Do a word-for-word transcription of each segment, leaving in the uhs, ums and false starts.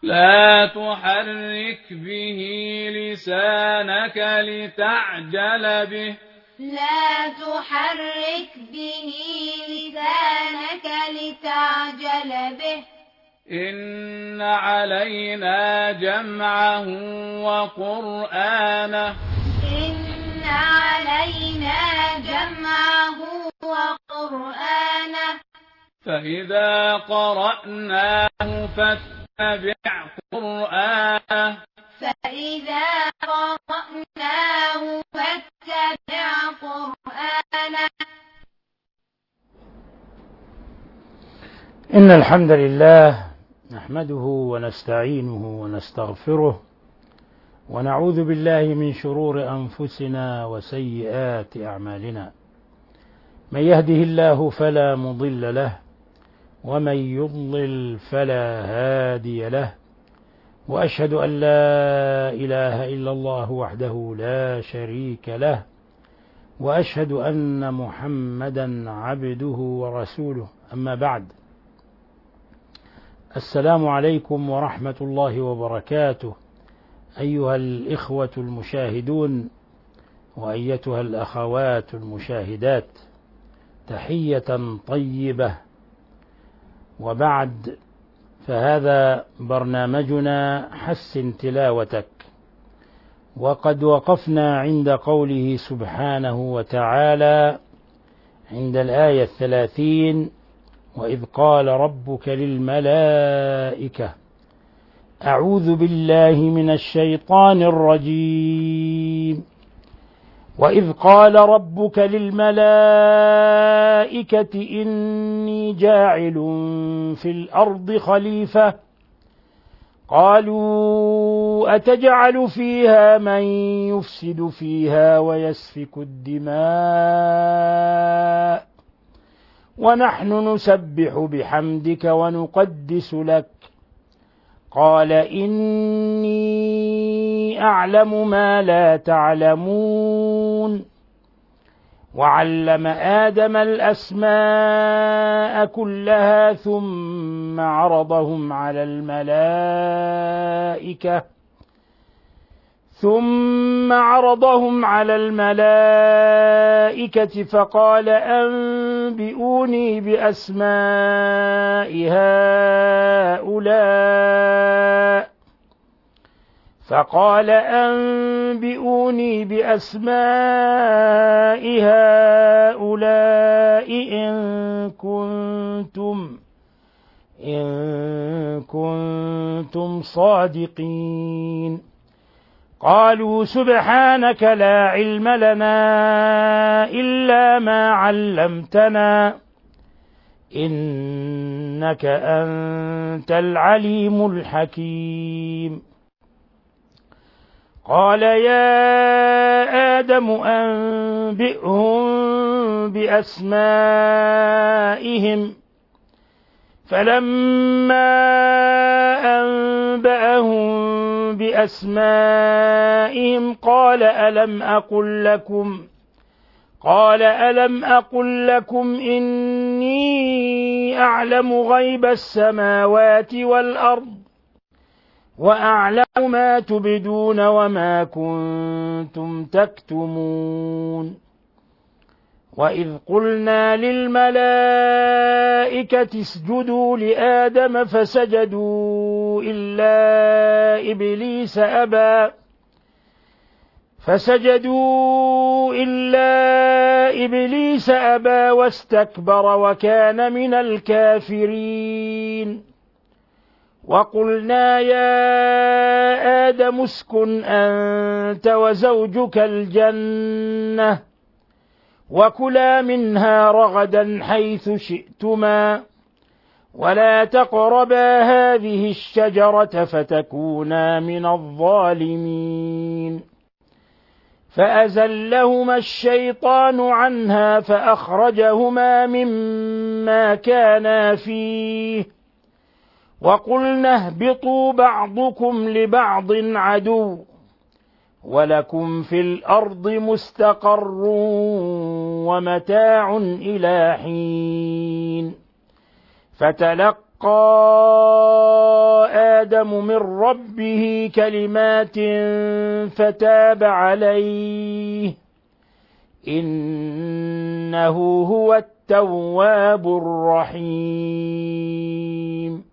لا تحرك به لسانك لتعجل به لا تحرك به لسانك لتعجل به إن علينا جمعه وقرآنه إن علينا جمعه وقرآنه فإذا قرأناه فاتبع قرآنه فإذا قرأناه فاتبع قرآنه. إن الحمد لله نحمده ونستعينه ونستغفره ونعوذ بالله من شرور أنفسنا وسيئات أعمالنا. من يهده الله فلا مضل له ومن يضلل فلا هادي له، وأشهد أن لا إله إلا الله وحده لا شريك له، وأشهد أن محمدا عبده ورسوله. أما بعد، السلام عليكم ورحمة الله وبركاته أيها الإخوة المشاهدون وأيتها الأخوات المشاهدات، تحية طيبة. وبعد، فهذا برنامجنا حسن تلاوتك، وقد وقفنا عند قوله سبحانه وتعالى عند الآية الثلاثين: وإذ قال ربك للملائكة أعوذ بالله من الشيطان الرجيم وإذ قال ربك للملائكة إني جاعل في الأرض خليفة قالوا أتجعل فيها من يفسد فيها ويسفك الدماء ونحن نسبح بحمدك ونقدس لك قال إني أعلم ما لا تعلمون. وعلم آدم الأسماء كلها ثم عرضهم على الملائكة ثم عرضهم على الملائكة فقال أنبئوني بأسماء هؤلاء فقال أنبئوني بأسماء هؤلاء إن كنتم إن كنتم صادقين. قالوا سبحانك لا علم لنا إلا ما علمتنا إنك أنت العليم الحكيم. قال يا آدم أنبئهم بأسمائهم فلما أنبأهم بأسمائهم قال ألم أقل لكم قال ألم أقل لكم إني أعلم غيب السماوات والأرض وأعلم ما تبدون وما كنتم تكتمون. وإذ قلنا للملائكة اسجدوا لآدم فسجدوا إلا إبليس أبى فسجدوا إلا إبليس أبى واستكبر وكان من الكافرين. وقلنا يا آدم اسكن أنت وزوجك الجنة وكلا منها رغدا حيث شئتما ولا تقربا هذه الشجرة فتكونا من الظالمين. فأزلهما الشيطان عنها فأخرجهما مما كانا فيه وقلنا اهبطوا بعضكم لبعض عدو ولكم في الأرض مستقر ومتاع إلى حين. فتلقى آدم من ربه كلمات فتاب عليه إنه هو التواب الرحيم.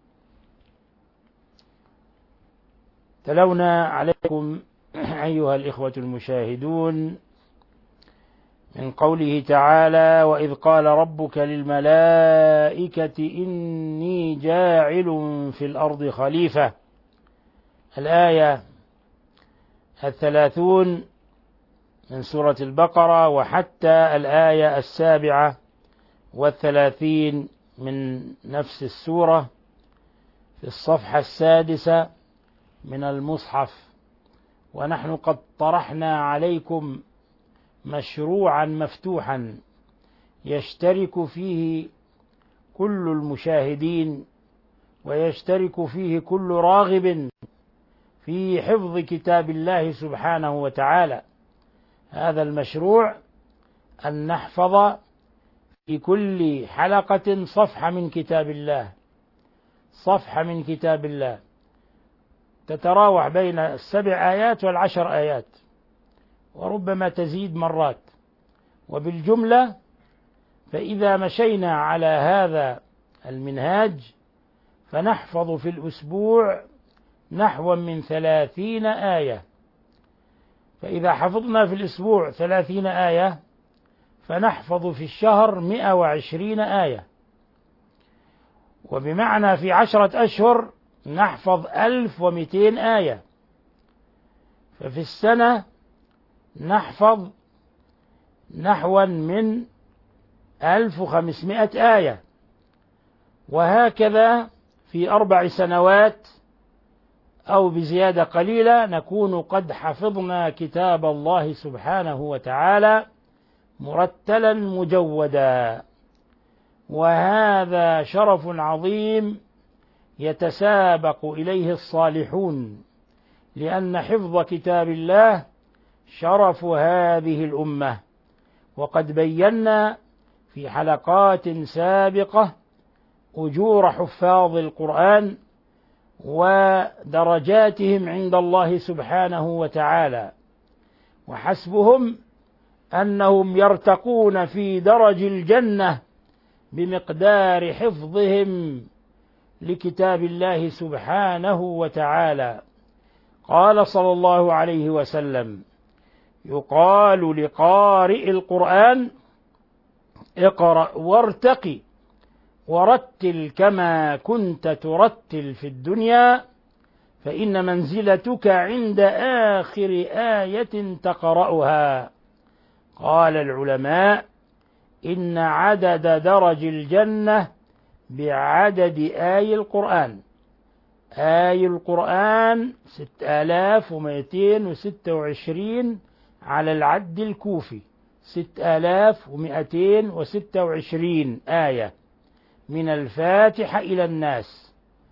تلونا عليكم أيها الإخوة المشاهدون من قوله تعالى: وإذ قال ربك للملائكة إني جاعل في الأرض خليفة، الآية الثلاثون من سورة البقرة وحتى الآية السابعة والثلاثين من نفس السورة في الصفحة السادسة من المصحف. ونحن قد طرحنا عليكم مشروعا مفتوحا يشترك فيه كل المشاهدين ويشترك فيه كل راغب في حفظ كتاب الله سبحانه وتعالى. هذا المشروع أن نحفظ في كل حلقة صفحة من كتاب الله، صفحة من كتاب الله تتراوح بين السبع آيات والعشر آيات، وربما تزيد مرات. وبالجملة فإذا مشينا على هذا المنهاج فنحفظ في الأسبوع نحو من ثلاثين آية. فإذا حفظنا في الأسبوع ثلاثين آية فنحفظ في الشهر مئة وعشرين آية، وبمعنى في عشرة أشهر نحفظ ألف ومئتين آية. ففي السنة نحفظ نحو من ألف وخمسمائة آية، وهكذا في أربع سنوات أو بزيادة قليلة نكون قد حفظنا كتاب الله سبحانه وتعالى مرتلا مجودا. وهذا شرف عظيم يتسابق إليه الصالحون، لأن حفظ كتاب الله شرف هذه الأمة. وقد بينا في حلقات سابقة أجور حفاظ القرآن ودرجاتهم عند الله سبحانه وتعالى، وحسبهم أنهم يرتقون في درج الجنة بمقدار حفظهم لكتاب الله سبحانه وتعالى. قال صلى الله عليه وسلم: يقال لقارئ القرآن اقرأ وارتقي ورتل كما كنت ترتل في الدنيا، فإن منزلتك عند آخر آية تقرأها. قال العلماء: إن عدد درج الجنة بعدد آي القرآن. آي القرآن ستة آلاف ومئتين وستة وعشرين على العد الكوفي، ستة آلاف ومئتين وستة وعشرين آية من الفاتحة إلى الناس.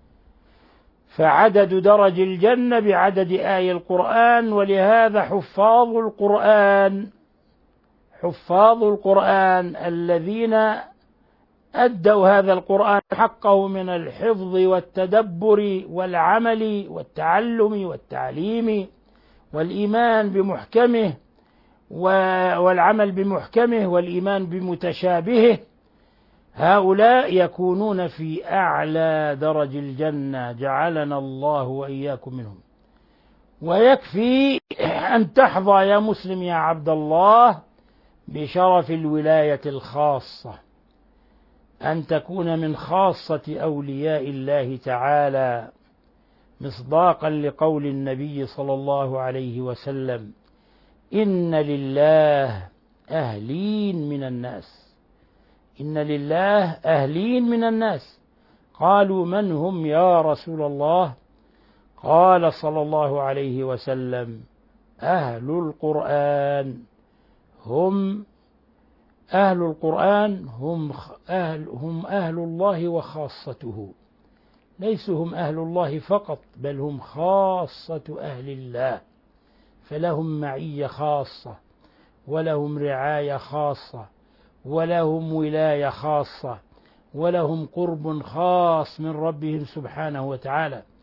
فعدد درج الجنة بعدد آي القرآن. ولهذا حفاظ القرآن حفاظ القرآن الذين أدوا هذا القرآن حقه من الحفظ والتدبر والعمل والتعلم والتعليم والإيمان بمحكمه والعمل بمحكمه والإيمان بمتشابهه، هؤلاء يكونون في أعلى درج الجنة، جعلنا الله وإياكم منهم. ويكفي أن تحظى يا مسلم يا عبد الله بشرف الولاية الخاصة، أن تكون من خاصة أولياء الله تعالى، مصداقا لقول النبي صلى الله عليه وسلم: إن لله أهلين من الناس. إن لله أهلين من الناس. قالوا: من هم يا رسول الله؟ قال صلى الله عليه وسلم: أهل القرآن. هم أهل القرآن هم أهل, هم أهل الله وخاصته، ليسوا هم أهل الله فقط، بل هم خاصة أهل الله، فلهم معية خاصة ولهم رعاية خاصة ولهم ولاية خاصة ولهم قرب خاص من ربهم سبحانه وتعالى.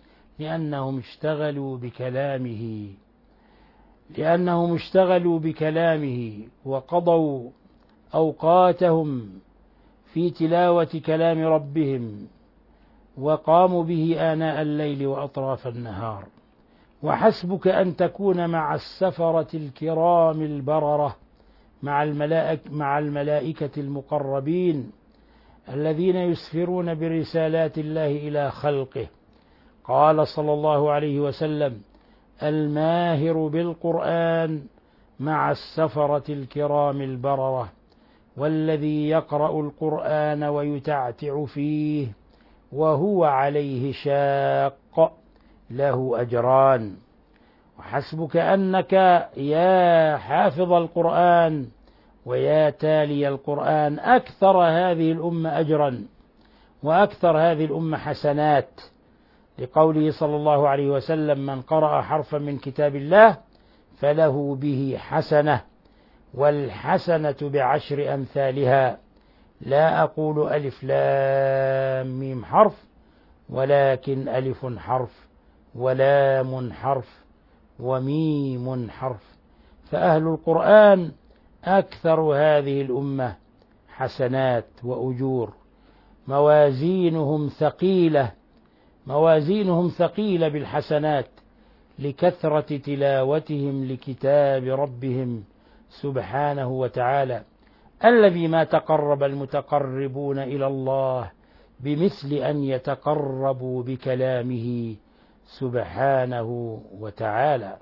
لأنهم اشتغلوا بكلامه لأنهم اشتغلوا بكلامه وقضوا أوقاتهم في تلاوة كلام ربهم وقاموا به آناء الليل وأطراف النهار. وحسبك أن تكون مع السفرة الكرام البررة مع الملائكة, مع الملائكة المقربين الذين يسفرون برسالات الله إلى خلقه. قال صلى الله عليه وسلم: الماهر بالقرآن مع السفرة الكرام البررة، والذي يقرأ القرآن ويتعتع فيه وهو عليه شاق له أجران. وحسبك أنك يا حافظ القرآن ويا تالي القرآن أكثر هذه الأمة أجرا وأكثر هذه الأمة حسنات، لقوله صلى الله عليه وسلم: من قرأ حرفا من كتاب الله فله به حسنة، والحسنة بعشر أمثالها، لا أقول ألف لام ميم حرف، ولكن ألف حرف ولام حرف وميم حرف. فأهل القرآن أكثر هذه الأمة حسنات وأجور، موازينهم ثقيلة موازينهم ثقيلة بالحسنات لكثرة تلاوتهم لكتاب ربهم سبحانه وتعالى، الذي ما تقرب المتقربون إلى الله بمثل أن يتقربوا بكلامه سبحانه وتعالى.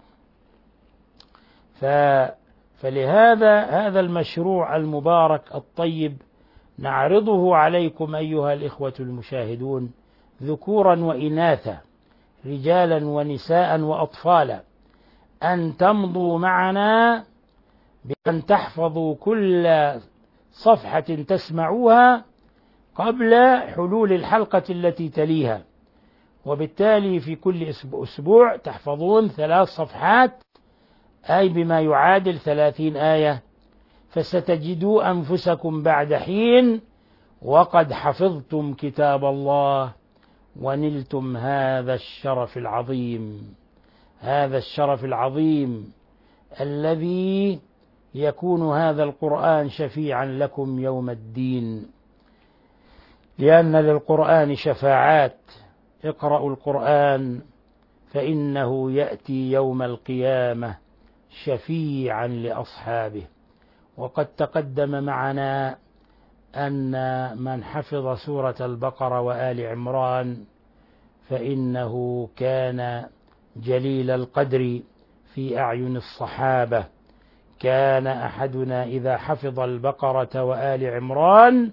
فلهذا هذا المشروع المبارك الطيب نعرضه عليكم أيها الإخوة المشاهدون، ذكورا وإناثا، رجالا ونساء وأطفالا، أن تمضوا معنا بأن تحفظوا كل صفحة تسمعوها قبل حلول الحلقة التي تليها، وبالتالي في كل أسبوع تحفظون ثلاث صفحات، أي بما يعادل ثلاثين آية، فستجدوا أنفسكم بعد حين وقد حفظتم كتاب الله ونلتم هذا الشرف العظيم هذا الشرف العظيم الذي يكون هذا القرآن شفيعا لكم يوم الدين، لأن للقرآن شفاعات. اقرأوا القرآن فإنه يأتي يوم القيامة شفيعا لأصحابه. وقد تقدم معنا أن من حفظ سورة البقرة وآل عمران فإنه كان جليل القدر في أعين الصحابة. كان أحدنا إذا حفظ البقرة وآل عمران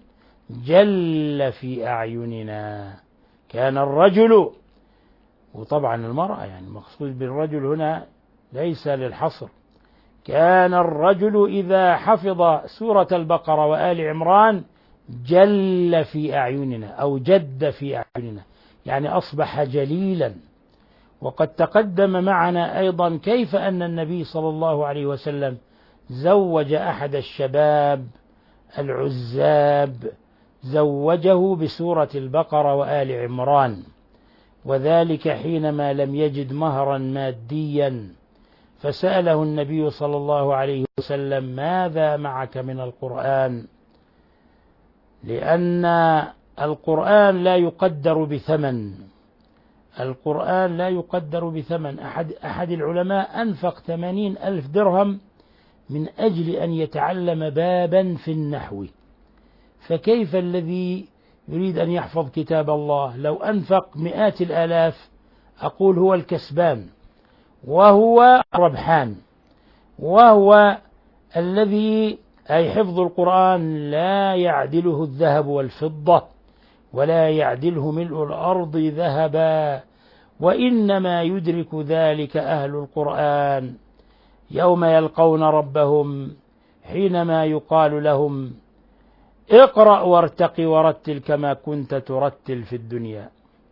جل في أعيننا. كان الرجل، وطبعا المرأة يعني مقصود بالرجل هنا ليس للحصر، كان الرجل إذا حفظ سورة البقرة وآل عمران جل في أعيننا أو جد في أعيننا، يعني أصبح جليلا. وقد تقدم معنا أيضا كيف أن النبي صلى الله عليه وسلم زوج أحد الشباب العزاب، زوجه بسورة البقرة وآل عمران، وذلك حينما لم يجد مهرا ماديا، فسأله النبي صلى الله عليه وسلم: ماذا معك من القرآن؟ لأن القرآن لا يقدر بثمن القرآن لا يقدر بثمن أحد, أحد العلماء أنفق ثمانين ألف درهم من أجل أن يتعلم بابا في النحو، فكيف الذي يريد أن يحفظ كتاب الله؟ لو أنفق مئات الآلاف أقول هو الكسبان وهو ربحان، وهو الذي أي حفظ القرآن لا يعدله الذهب والفضة ولا يعدله ملء الأرض ذهبا، وإنما يدرك ذلك أهل القرآن يوم يلقون ربهم حينما يقال لهم: اقرأ وارتقي ورتل كما كنت ترتل في الدنيا.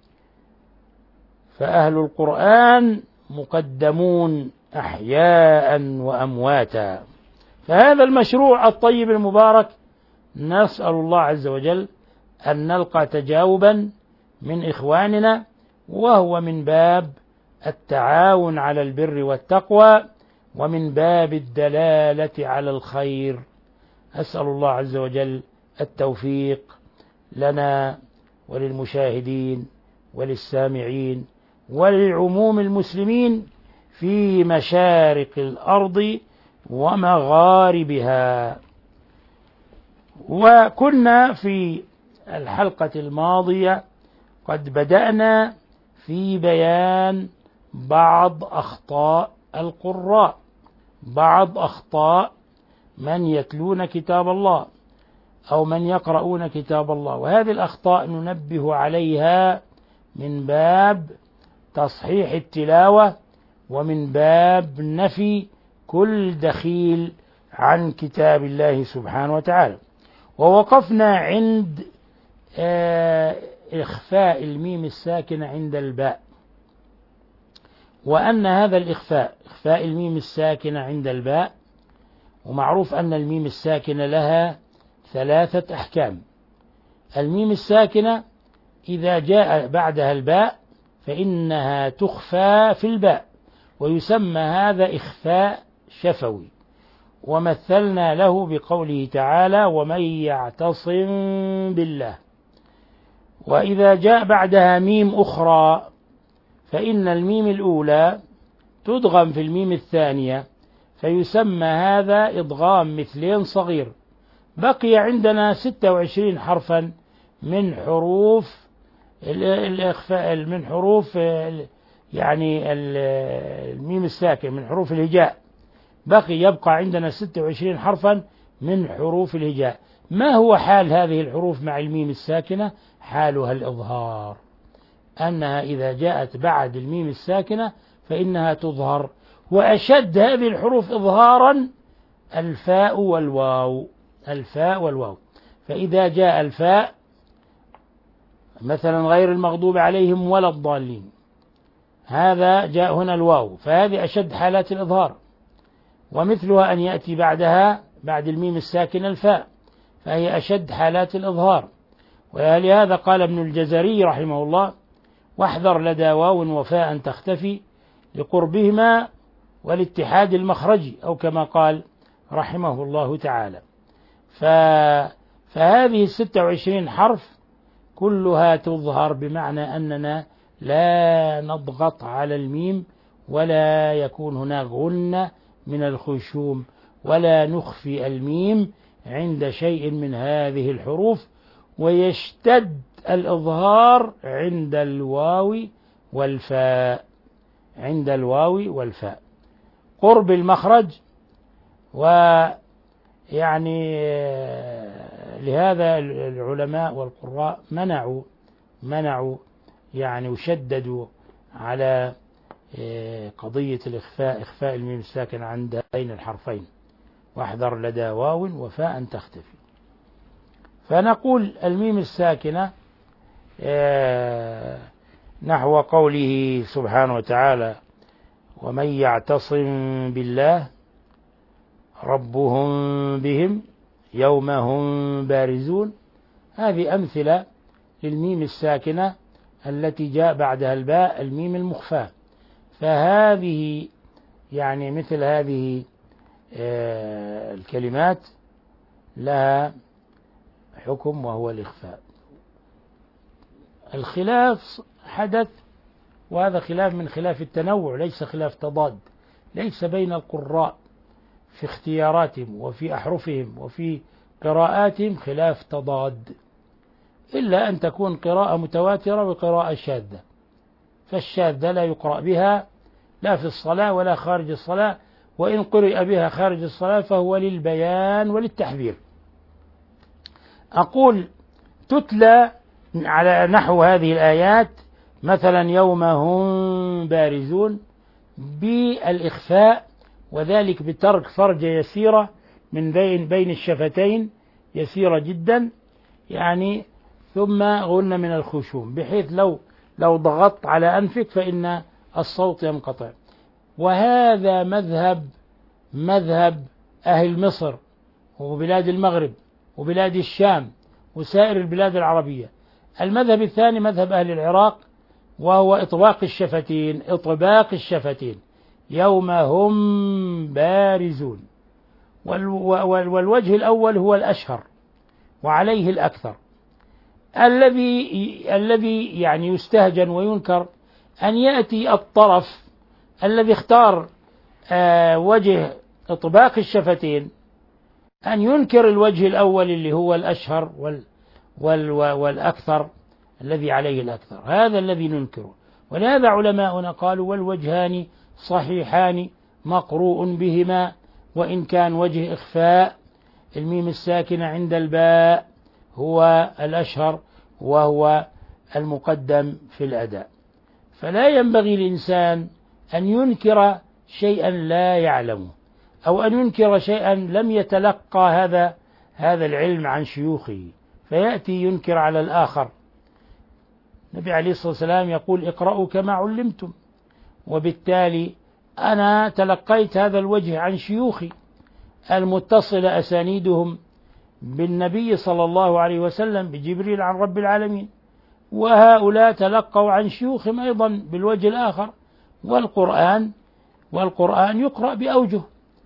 فأهل القرآن مقدمون أحياء وأمواتا. فهذا المشروع الطيب المبارك نسأل الله عز وجل أن نلقى تجاوبا من إخواننا وهو من باب التعاون على البر والتقوى ومن باب الدلالة على الخير. أسأل الله عز وجل التوفيق لنا وللمشاهدين وللسامعين ولعموم المسلمين في مشارق الأرض ومغاربها. وكنا في الحلقة الماضية قد بدأنا في بيان بعض أخطاء القراء، بعض أخطاء من يتلون كتاب الله أو من يقرؤون كتاب الله، وهذه الأخطاء ننبه عليها من باب تصحيح التلاوة ومن باب نفي كل دخيل عن كتاب الله سبحانه وتعالى. ووقفنا عند إخفاء الميم الساكنة عند الباء، وأن هذا الإخفاء إخفاء الميم الساكنة عند الباء، ومعروف أن الميم الساكنة لها ثلاثة أحكام. الميم الساكنة إذا جاء بعدها الباء فإنها تخفى في الباء، ويسمى هذا إخفاء شفوي، ومثلنا له بقوله تعالى: ومن يعتصم بالله. وإذا جاء بعدها ميم أخرى فإن الميم الأولى تدغم في الميم الثانية، فيسمى هذا إدغام مثلين صغير. بقي عندنا ستة وعشرين حرفا من حروف الإخفاء، من حروف يعني الميم الساكن، من حروف الهجاء. بقي يبقى عندنا ستة وعشرين حرفا من حروف الهجاء. ما هو حال هذه الحروف مع الميم الساكنة؟ حالها الإظهار، أنها إذا جاءت بعد الميم الساكنة فإنها تظهر. وأشد هذه الحروف إظهارا الفاء والواو، الفاء والواو. فإذا جاء الفاء مثلا غير المغضوب عليهم ولا الضالين، هذا جاء هنا الواو، فهذه أشد حالات الإظهار. ومثلها أن يأتي بعدها بعد الميم الساكنة الفاء، فهي أشد حالات الإظهار. ولهذا قال ابن الجزري رحمه الله: واحذر لدى واو وفاء تختفي لقربهما والاتحاد المخرجي، أو كما قال رحمه الله تعالى. فهذه الستة وعشرين حرف كلها تظهر، بمعنى أننا لا نضغط على الميم ولا يكون هناك غنة من الخشوم، ولا نخفي الميم عند شيء من هذه الحروف. ويشتد الإظهار عند الواو والفاء، عند الواو والفاء قرب المخرج. ويعني لهذا العلماء والقراء منعوا منعوا يعني وشددوا على قضية الإخفاء، إخفاء الميم الساكن عند بين الحرفين: واحذر لدى واو وفاء تختفي. فنقول الميم الساكنة نحو قوله سبحانه وتعالى: ومن يعتصم بالله ربهم بهم يوم هم بارزون. هذه أمثلة للميم الساكنة التي جاء بعدها الباء، الميم المخفاة. فهذه يعني مثل هذه الكلمات لها حكم وهو الإخفاء. الخلاف حدث، وهذا خلاف من خلاف التنوع، ليس خلاف تضاد، ليس بين القراء في اختياراتهم وفي أحرفهم وفي قراءاتهم خلاف تضاد، إلا أن تكون قراءة متواترة وقراءة شاذة. فالشاذة لا يقرأ بها لا في الصلاة ولا خارج الصلاة، وإن قرئ بها خارج الصلاة فهو للبيان وللتحذير. أقول تتلى على نحو هذه الآيات مثلا: يوم هم بارزون، بالإخفاء، وذلك بترك فرجة يسيرة من بين بين الشفتين، يسيرة جدا يعني، ثم غن من الخشوم، بحيث لو لو ضغطت على أنفك فإن الصوت ينقطع. وهذا مذهب مذهب أهل مصر وبلاد المغرب وبلاد الشام وسائر البلاد العربية. المذهب الثاني مذهب أهل العراق وهو إطباق الشفتين، إطباق الشفتين يوم هم بارزون. والوجه الأول هو الأشهر وعليه الأكثر. الذي الذي يعني يستهجن وينكر أن يأتي الطرف الذي اختار آه وجه إطباق الشفتين أن ينكر الوجه الأول اللي هو الأشهر وال وال والأكثر الذي عليه الأكثر، هذا الذي ننكره. ولهذا علماؤنا قالوا والوجهان صحيحان مقروء بهما، وإن كان وجه إخفاء الميم الساكنة عند الباء هو الأشهر وهو المقدم في الأداء. فلا ينبغي الإنسان أن ينكر شيئا لا يعلمه، أو أن ينكر شيئا لم يتلقى هذا هذا العلم عن شيوخه فيأتي ينكر على الآخر. النبي عليه الصلاة والسلام يقول اقرأوا كما علمتم، وبالتالي أنا تلقيت هذا الوجه عن شيوخي المتصل أسانيدهم بالنبي صلى الله عليه وسلم بجبريل عن رب العالمين، وهؤلاء تلقوا عن شيوخهم أيضا بالوجه الآخر. والقرآن والقرآن يقرأ بأوجه،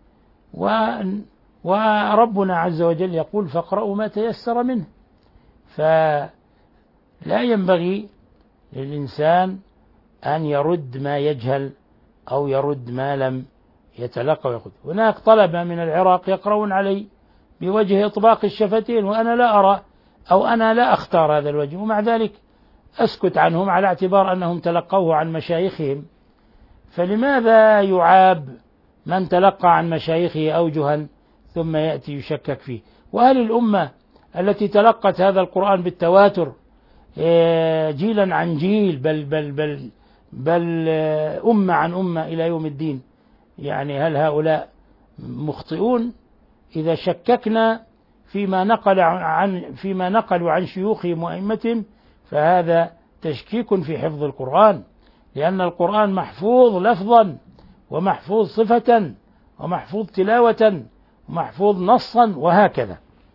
وربنا عز وجل يقول فاقرأوا ما تيسر منه. فلا ينبغي للإنسان أن يرد ما يجهل أو يرد ما لم يتلقى ويأخذ. هناك طلبة من العراق يقرؤون علي بوجه إطباق الشفتين وأنا لا أرى أو أنا لا أختار هذا الوجه، ومع ذلك أسكت عنهم على اعتبار أنهم تلقوه عن مشايخهم. فلماذا يعاب من تلقى عن مشايخه أوجها ثم يأتي يشكك فيه؟ وهل الأمة التي تلقت هذا القرآن بالتواتر جيلا عن جيل بل بل بل بل أمة عن أمة إلى يوم الدين، يعني هل هؤلاء مخطئون؟ إذا شككنا فيما نقل عن فيما نقلوا عن شيوخهم وأئمتهم فهذا تشكيك في حفظ القرآن، لأن القرآن محفوظ لفظا ومحفوظ صفة ومحفوظ تلاوة ومحفوظ نصا وهكذا.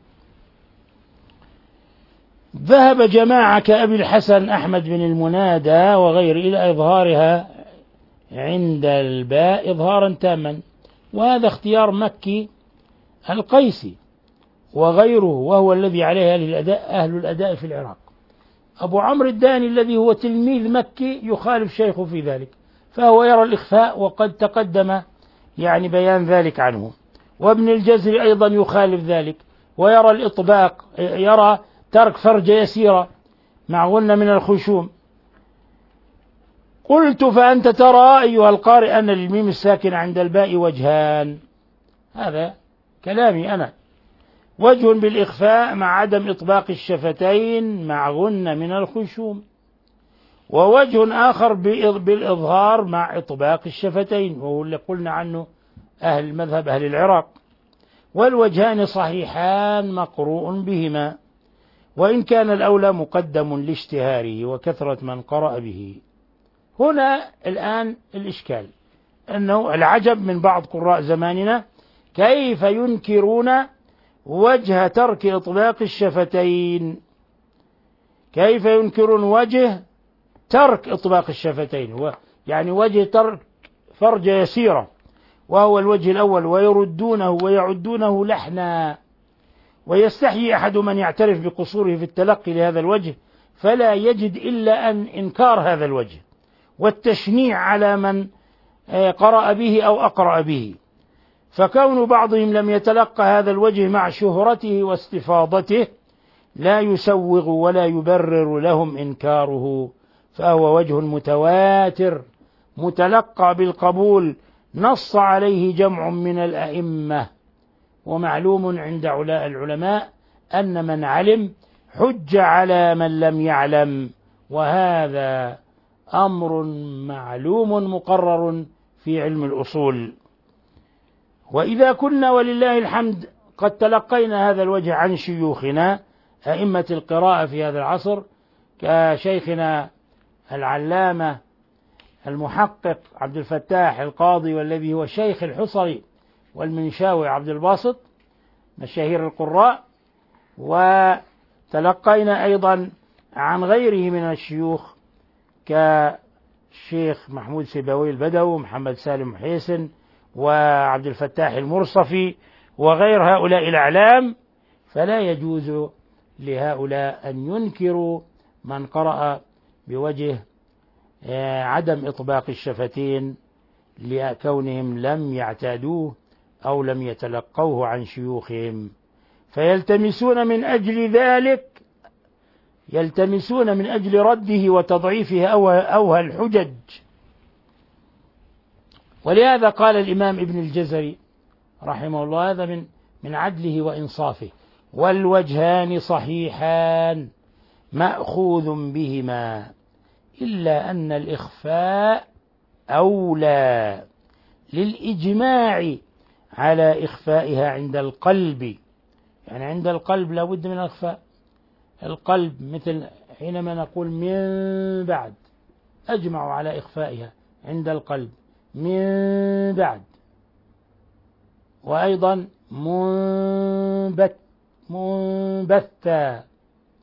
ذهب جماعة كأبي الحسن أحمد بن المنادى وغيره إلى إظهارها عند الباء إظهارا تاما، وهذا اختيار مكي القيسي وغيره، وهو الذي عليه أهل الأداء, أهل الأداء في العراق. أبو عمرو الداني الذي هو تلميذ مكي يخالف شيخه في ذلك، فهو يرى الإخفاء وقد تقدم يعني بيان ذلك عنه. وابن الجزري أيضا يخالف ذلك ويرى الإطباق، يرى ترك فرجة يسيرة مع غنة من الخشوم. قلت فأنت ترى أيها القارئ أن للميم الساكن عند الباء وجهان، هذا كلامي أنا، وجه بالإخفاء مع عدم إطباق الشفتين مع غنة من الخشوم، ووجه آخر بالإظهار مع إطباق الشفتين، وهو اللي قلنا عنه أهل مذهب أهل العراق. والوجهان صحيحان مقروء بهما، وإن كان الأولى مقدم لاشتهاره وكثرة من قرأ به. هنا الآن الإشكال أنه العجب من بعض قراء زماننا كيف ينكرون وجه ترك إطلاق الشفتين، كيف ينكرون وجه ترك إطلاق الشفتين، هو يعني وجه ترك فرجة يسيرة وهو الوجه الأول، ويردونه ويعدونه لحنا. ويستحيي أحد من يعترف بقصوره في التلقي لهذا الوجه فلا يجد إلا أن إنكار هذا الوجه والتشنيع على من قرأ به أو أقرأ به. فكون بعضهم لم يتلقى هذا الوجه مع شهرته واستفاضته لا يسوغ ولا يبرر لهم إنكاره، فهو وجه متواتر متلقى بالقبول نص عليه جمع من الأئمة. ومعلوم عند العلماء أن من علم حج على من لم يعلم، وهذا أمر معلوم مقرر في علم الأصول. وإذا كنا ولله الحمد قد تلقينا هذا الوجه عن شيوخنا أئمة القراءة في هذا العصر كشيخنا العلامة المحقق عبد الفتاح القاضي، والذي هو شيخ الحصري، والمنشاوي عبد الباسط مشاهير القراء. وتلقينا أيضا عن غيره من الشيوخ كالشيخ محمود سيبوي البدوي ومحمد سالم محيسن وعبد الفتاح المرصفي وغير هؤلاء الأعلام، فلا يجوز لهؤلاء أن ينكروا من قرأ بوجه عدم إطباق الشفتين لكونهم لم يعتادوه أو لم يتلقوه عن شيوخهم، فيلتمسون من أجل ذلك يلتمسون من أجل رده وتضعيفه أوهى الحجج. ولهذا قال الإمام ابن الجزري رحمه الله، هذا من من عدله وإنصافه: والوجهان صحيحان مأخوذ بهما، إلا أن الإخفاء أولى للإجماع على إخفائها عند القلب. يعني عند القلب لا بد من الإخفاء. القلب مثل حينما نقول من بعد، أجمعوا على إخفائها عند القلب من بعد. وأيضا منبت منبتا،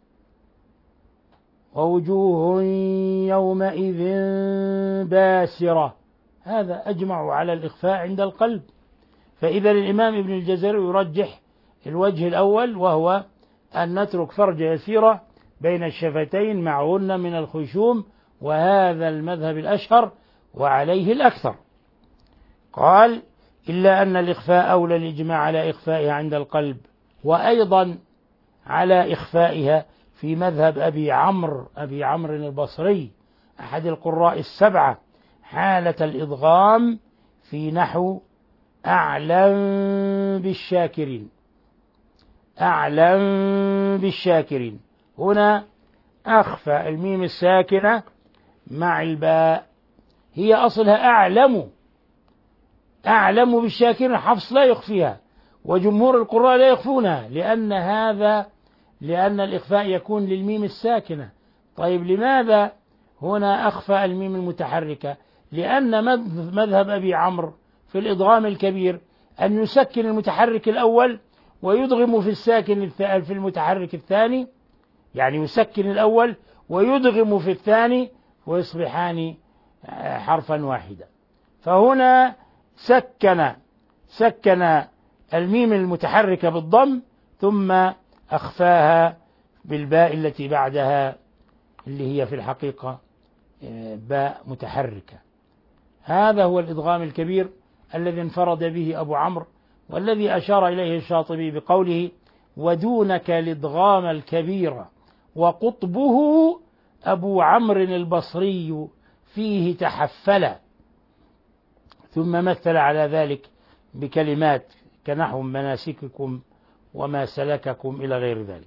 ووجوه يومئذ باسرة، هذا أجمعوا على الإخفاء عند القلب. فإذا الإمام ابن الجزري يرجح الوجه الأول، وهو أن نترك فرجة يسيرة بين الشفتين مع غنة من الخشوم، وهذا المذهب الأشهر وعليه الأكثر. قال: إلا أن الإخفاء أولى الإجماع على إخفائها عند القلب، وأيضا على إخفائها في مذهب أبي عمرو أبي عمرو البصري أحد القراء السبعة حالة الإدغام في نحو أعلم بالشاكرين. أعلم بالشاكرين، هنا أخفى الميم الساكنة مع الباء، هي أصلها أعلم أعلم بالشاكرين، حفص لا يخفيها وجمهور القراء لا يخفونها، لأن هذا لأن الإخفاء يكون للميم الساكنة. طيب لماذا هنا أخفى الميم المتحركة؟ لأن مذهب أبي عمرو في الإدغام الكبير أن يسكن المتحرك الأول ويدغم في الساكن في المتحرك الثاني، يعني يسكن الأول ويدغم في الثاني ويصبحان حرفا واحدا. فهنا سكن سكن الميم المتحركة بالضم ثم أخفاها بالباء التي بعدها اللي هي في الحقيقة باء متحركة. هذا هو الإدغام الكبير الذي انفرد به أبو عمرو، والذي أشار إليه الشاطبي بقوله: ودونك الإدغام الكبير وقطبه أبو عمرو البصري فيه تحفل. ثم مثل على ذلك بكلمات كنحو مناسككم وما سلككم إلى غير ذلك.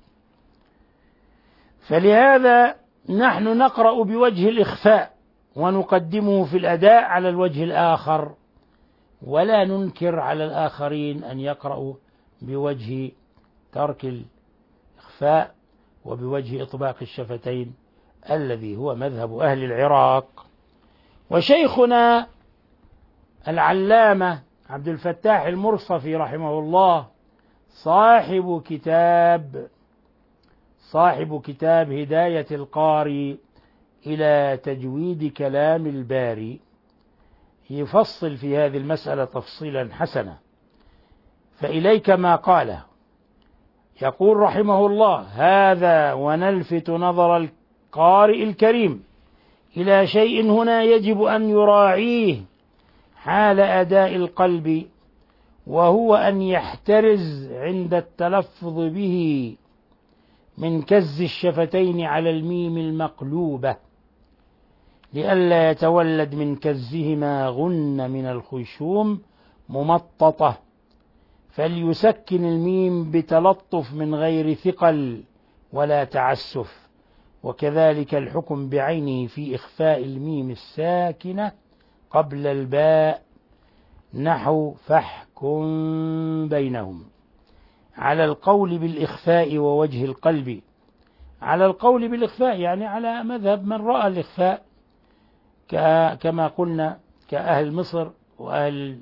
فلهذا نحن نقرأ بوجه الإخفاء ونقدمه في الأداء على الوجه الآخر، ولا ننكر على الآخرين أن يقرأوا بوجه ترك الإخفاء وبوجه إطباق الشفتين الذي هو مذهب أهل العراق. وشيخنا العلامة عبد الفتاح المرصفي رحمه الله صاحب كتاب صاحب كتاب هداية القاري إلى تجويد كلام الباري يفصل في هذه المسألة تفصيلا حسنا. فإليك ما قاله، يقول رحمه الله: هذا ونلفت نظر القارئ الكريم إلى شيء هنا يجب أن يراعيه حال أداء القلب، وهو أن يحترز عند التلفظ به من كز الشفتين على الميم المقلوبة، لئلا يتولد من كزهما غن من الخشوم ممططة، فليسكن الميم بتلطف من غير ثقل ولا تعسف. وكذلك الحكم بعينه في إخفاء الميم الساكنة قبل الباء نحو فاحكم بينهم، على القول بالإخفاء ووجه القلب. على القول بالإخفاء يعني على مذهب من رأى الإخفاء كما قلنا كأهل مصر وأهل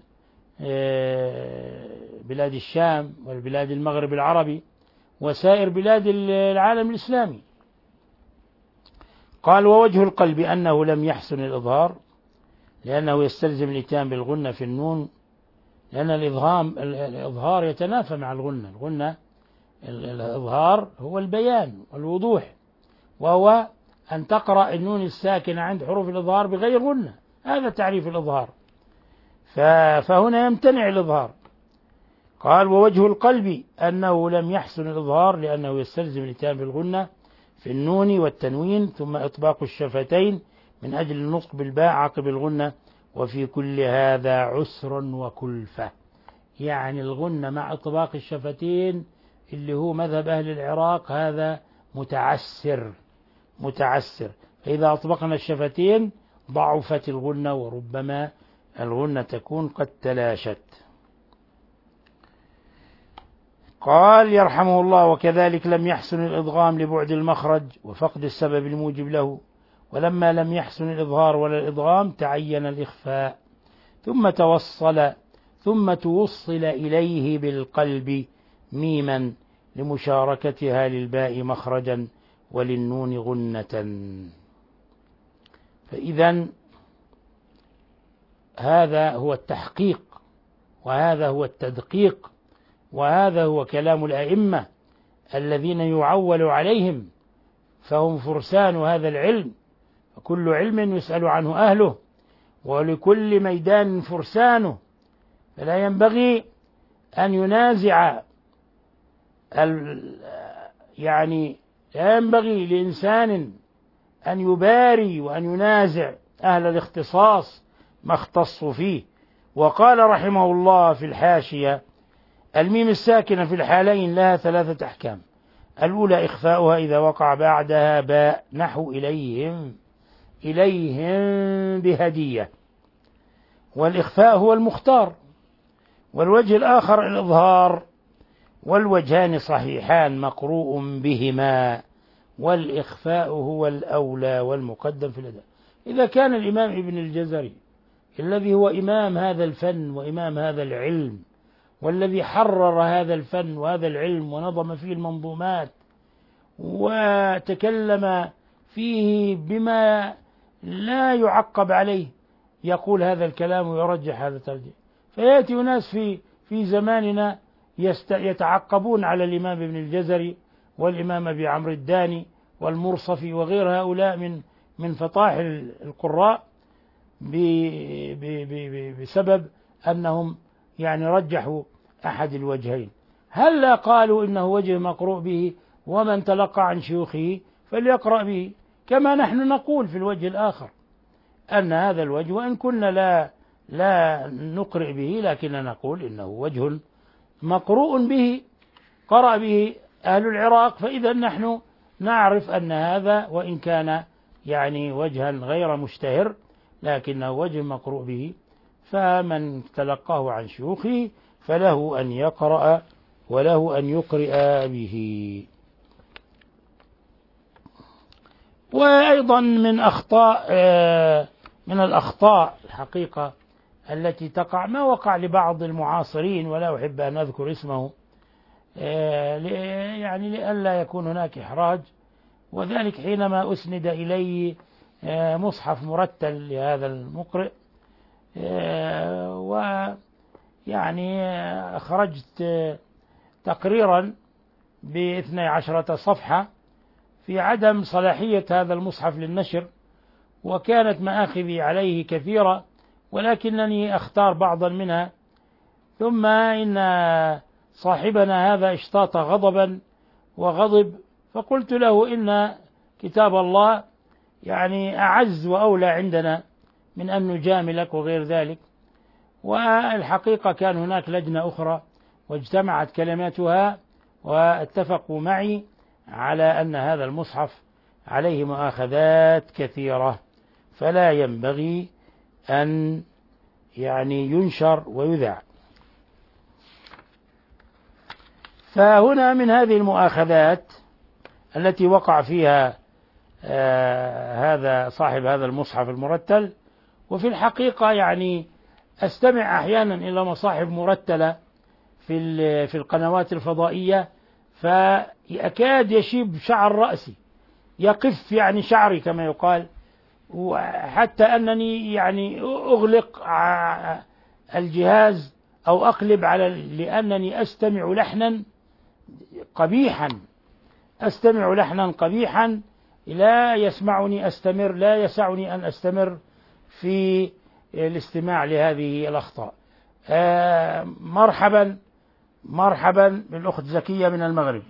بلاد الشام والبلاد المغرب العربي وسائر بلاد العالم الإسلامي. قال ووجه القلب أنه لم يحسن الإظهار لأنه يستلزم الإتيان بالغنة في النون، لأن الإظهام الإظهار يتنافى مع الغنة. الغنة الإظهار هو البيان والوضوح، وهو أن تقرأ النون الساكنة عند حروف الإظهار بغير غنة، هذا تعريف الإظهار، فهنا يمتنع الإظهار. قال ووجه القلب أنه لم يحسن الإظهار لأنه يستلزم الإتيان بالغنة في النون والتنوين، ثم إطباق الشفتين من أجل النطق بالباء عقب الغنة، وفي كل هذا عسر وكلفة. يعني الغنة مع إطباق الشفتين اللي هو مذهب أهل العراق هذا متعسر متعسر، فإذا أطبقنا الشفتين ضعفت الغنة وربما الغنة تكون قد تلاشت. قال يرحمه الله وكذلك لم يحسن الإدغام لبعد المخرج وفقد السبب الموجب له، ولما لم يحسن الإظهار ولا الإدغام تعين الإخفاء، ثم توصل ثم توصل إليه بالقلب ميما لمشاركتها للباء مخرجا وللنون غنة. فإذا هذا هو التحقيق، وهذا هو التدقيق، وهذا هو كلام الأئمة الذين يعول عليهم، فهم فرسان هذا العلم، وكل علم يسأل عنه أهله، ولكل ميدان فرسانه، فلا ينبغي أن ينازع يعني لا ينبغي لإنسان أن يباري وأن ينازع أهل الاختصاص ما اختصوا فيه. وقال رحمه الله في الحاشية الميم الساكنة في الحالين لها ثلاثة أحكام: الأولى إخفاؤها إذا وقع بعدها باء نحو إليهم إليهم بهدية، والإخفاء هو المختار، والوجه الآخر الإظهار، والوجهان صحيحان مقروء بهما، والإخفاء هو الأولى والمقدم في الأداء. إذا كان الإمام ابن الجزري الذي هو إمام هذا الفن وإمام هذا العلم، والذي حرر هذا الفن وهذا العلم ونظم فيه المنظومات وتكلم فيه بما لا يعقب عليه، يقول هذا الكلام ويرجح هذا الترجيح، فيأتي ناس في في زماننا يتعقبون على الإمام ابن الجزري والإمام أبي عمرو الداني والمرصفي وغير هؤلاء من من فطاحل القراء بسبب أنهم يعني رجحوا أحد الوجهين. هل لا قالوا إنه وجه مقروء به، ومن تلقى عن شيوخه فليقرأ به، كما نحن نقول في الوجه الآخر أن هذا الوجه وإن كنا لا لا نقرئ به لكننا نقول إنه وجه مقروء به قرأ به أهل العراق، فإذا نحن نعرف أن هذا وإن كان يعني وجها غير مشتهر لكنه وجه مقروء به، فمن تلقاه عن شيوخه فله أن يقرأ وله أن يقرئ به. وأيضا من أخطاء من الأخطاء الحقيقة التي تقع ما وقع لبعض المعاصرين ولا أحب أن أذكر اسمه يعني لئلا يكون هناك إحراج، وذلك حينما أسند إلي مصحف مرتل لهذا المقرئ ويعني أخرجت تقريرا باثني عشرة صفحة في عدم صلاحية هذا المصحف للنشر، وكانت مآخذي عليه كثيرة ولكنني أختار بعضا منها. ثم إن صاحبنا هذا اشتاط غضبا وغضب، فقلت له إن كتاب الله يعني أعز وأولى عندنا من أن نجاملك وغير ذلك. والحقيقة كان هناك لجنة أخرى واجتمعت كلماتها واتفقوا معي على أن هذا المصحف عليه مؤاخذات كثيرة، فلا ينبغي أن يعني ينشر ويذاع. فهنا من هذه المؤاخذات التي وقع فيها آه هذا صاحب هذا المصحف المرتل، وفي الحقيقة يعني أستمع أحيانا إلى مصاحف مرتلة في في القنوات الفضائية فيكاد يشيب شعر رأسي، يقف يعني شعري كما يقال، وحتى أنني يعني أغلق الجهاز أو أقلب على، لأنني أستمع لحنا قبيحا أستمع لحنا قبيحا لا يسمعني أستمر لا يسعني أن أستمر في الاستماع لهذه الأخطاء. آه مرحبا مرحبا بالأخت زكية من المغرب.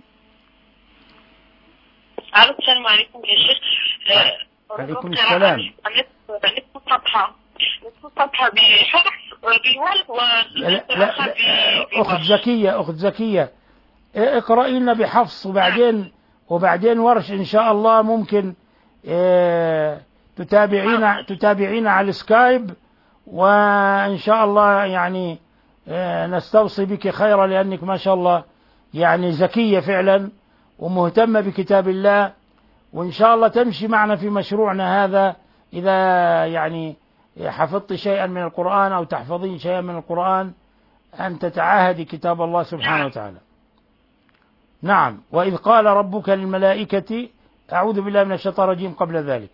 السلام عليكم يا شيخ. عليكم السلام. نصف صفحة نصف صفحة بحرف بهل لا أخت زكية أخت زكية اقرأي لنا بحفص، وبعدين وبعدين ورش إن شاء الله ممكن اه تتابعين تتابعين على السكايب، وإن شاء الله يعني اه نستوصي بك خيرا، لأنك ما شاء الله يعني زكية فعلا ومهتمة بكتاب الله، وإن شاء الله تمشي معنا في مشروعنا هذا إذا يعني حفظت شيئا من القرآن أو تحفظين شيئا من القرآن أن تتعاهدي كتاب الله سبحانه وتعالى. نعم. وإذ قال ربك للملائكة، أعوذ بالله من الشيطان الرجيم قبل ذلك.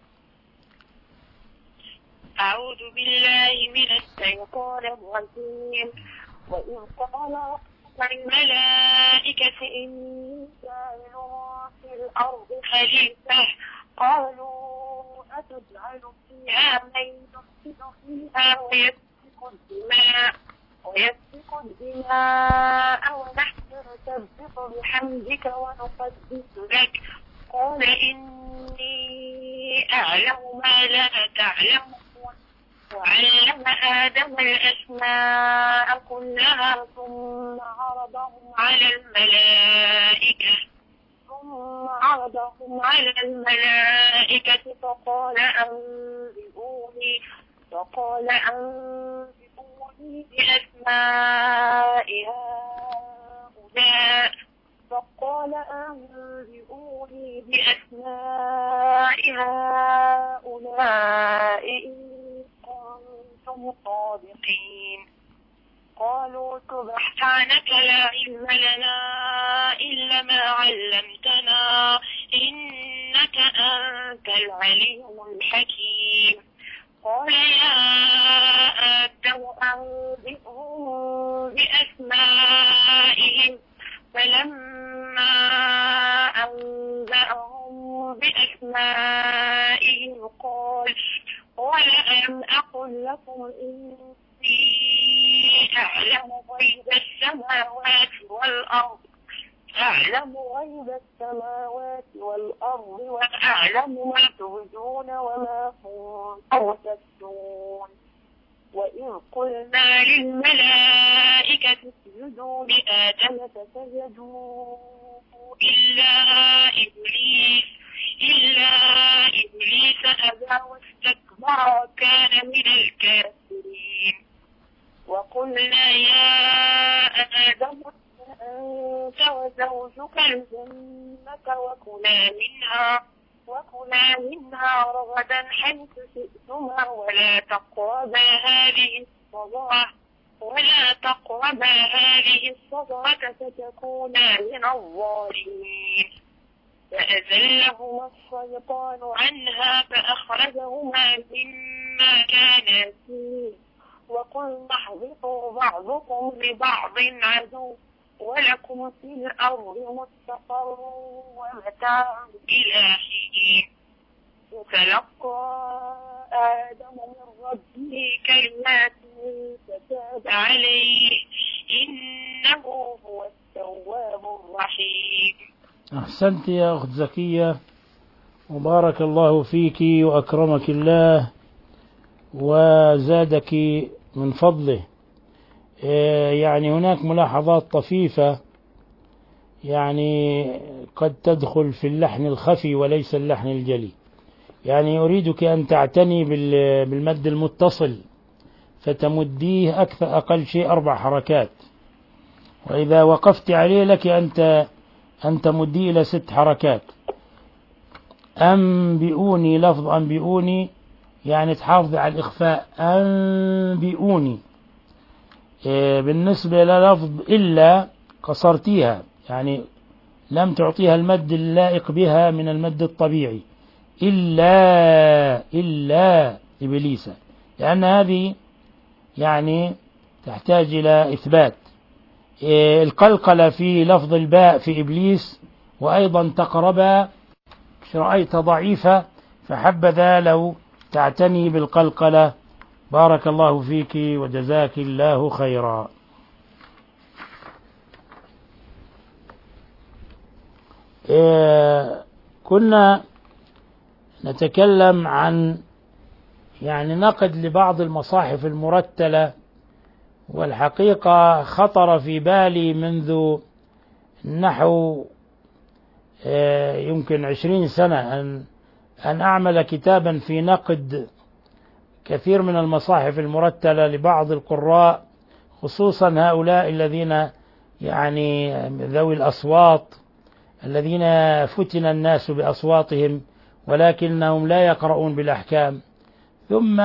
أعوذ بالله من الشيطان الرجيم. وإذ قال ربك للملائكة إني جاعل في الأرض خليفة قالوا أتجعل فيها من يفسد فيها ويسفك الدماء ويسفك الدماء ونحن نسبح بحمدك ونقدس لك قال إني أعلم ما لا تعلمون وعلم آدم الأسماء كلها ثم عرضهم على الملائكة ثم عرضهم على الملائكة فقال أنبئوني فقال أنبئوني بأسماء هؤلاء فقال أنبئوني بأسماء هؤلاء إن كنتم صادقين. قالوا سبحانك لا علم لنا إلا ما علمتنا إنك أنت العليم الحكيم. قال يا آدم أنبئهم بأسمائهم فلما أنبأهم بأسمائهم قال قال ألم أقل لكم إني أعلم غيب السماوات والأرض أعلم غيب السماوات والأرض وأعلم ما تبدون وما كنتم تكتمون. وإذ قلنا للملائكة اسجدوا لآدم فسجدوا إلا إبليس إلا إبليس أبى واستكبر وكان من الكافرين. وقلنا يا آدم أنت وزوجك الجنة وكلا منها وكلا منها رغدا حيث شئتما ولا تقربا هذه الشجرة ولا تقربا هذه الشجرة فتكونا من الظالمين. فأزلهما الشيطان عنها فأخرجهما مما كانا فيه وقلنا اهبطوا بعضكم لبعض عدو ولكم في الأرض مستقر ومتاع إلى حين. فتلقى آدم من ربه كلمات فتاب عليه إنه هو التواب الرحيم. أحسنت يا أخت زكية، وبارك الله فيك وأكرمك الله وزادك من فضله. يعني هناك ملاحظات طفيفة يعني قد تدخل في اللحن الخفي وليس اللحن الجلي. يعني أريدك أن تعتني بالمد المتصل فتمديه أكثر أقل شيء أربع حركات، وإذا وقفت عليه لك أنت أن تمديه إلى ست حركات. أنبئوني لفظ أنبئوني يعني تحافظ على الإخفاء أنبئوني. بالنسبة إلى لفظ إلا قصرتيها يعني لم تعطيها المد اللائق بها من المد الطبيعي إلا إلا إبليس، لأن هذه يعني تحتاج إلى إثبات. القلقلة في لفظ الباء في إبليس وأيضا تقربا رأيت ضعيفة، فحبذا لو تعتني بالقلقلة. بارك الله فيك وجزاك الله خيرا. إيه كنا نتكلم عن يعني نقد لبعض المصاحف المرتلة، والحقيقة خطر في بالي منذ نحو إيه يمكن عشرين سنة أن أن أعمل كتابا في نقد كثير من المصاحف المرتلة لبعض القراء، خصوصا هؤلاء الذين يعني ذوي الأصوات الذين فتن الناس بأصواتهم ولكنهم لا يقرؤون بالأحكام. ثم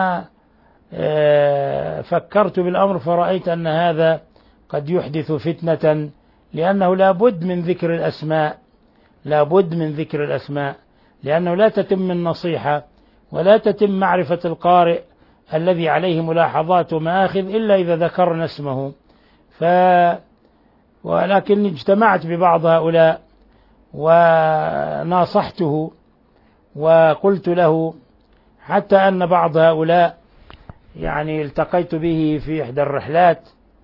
فكرت بالأمر فرأيت أن هذا قد يحدث فتنة، لأنه لا بد من ذكر الأسماء، لا بد من ذكر الأسماء، لأنه لا تتم النصيحة ولا تتم معرفة القارئ الذي عليه ملاحظات ومآخذ إلا إذا ذكرنا اسمه. ف ولكن اجتمعت ببعض هؤلاء وناصحته وقلت له، حتى أن بعض هؤلاء يعني التقيت به في إحدى الرحلات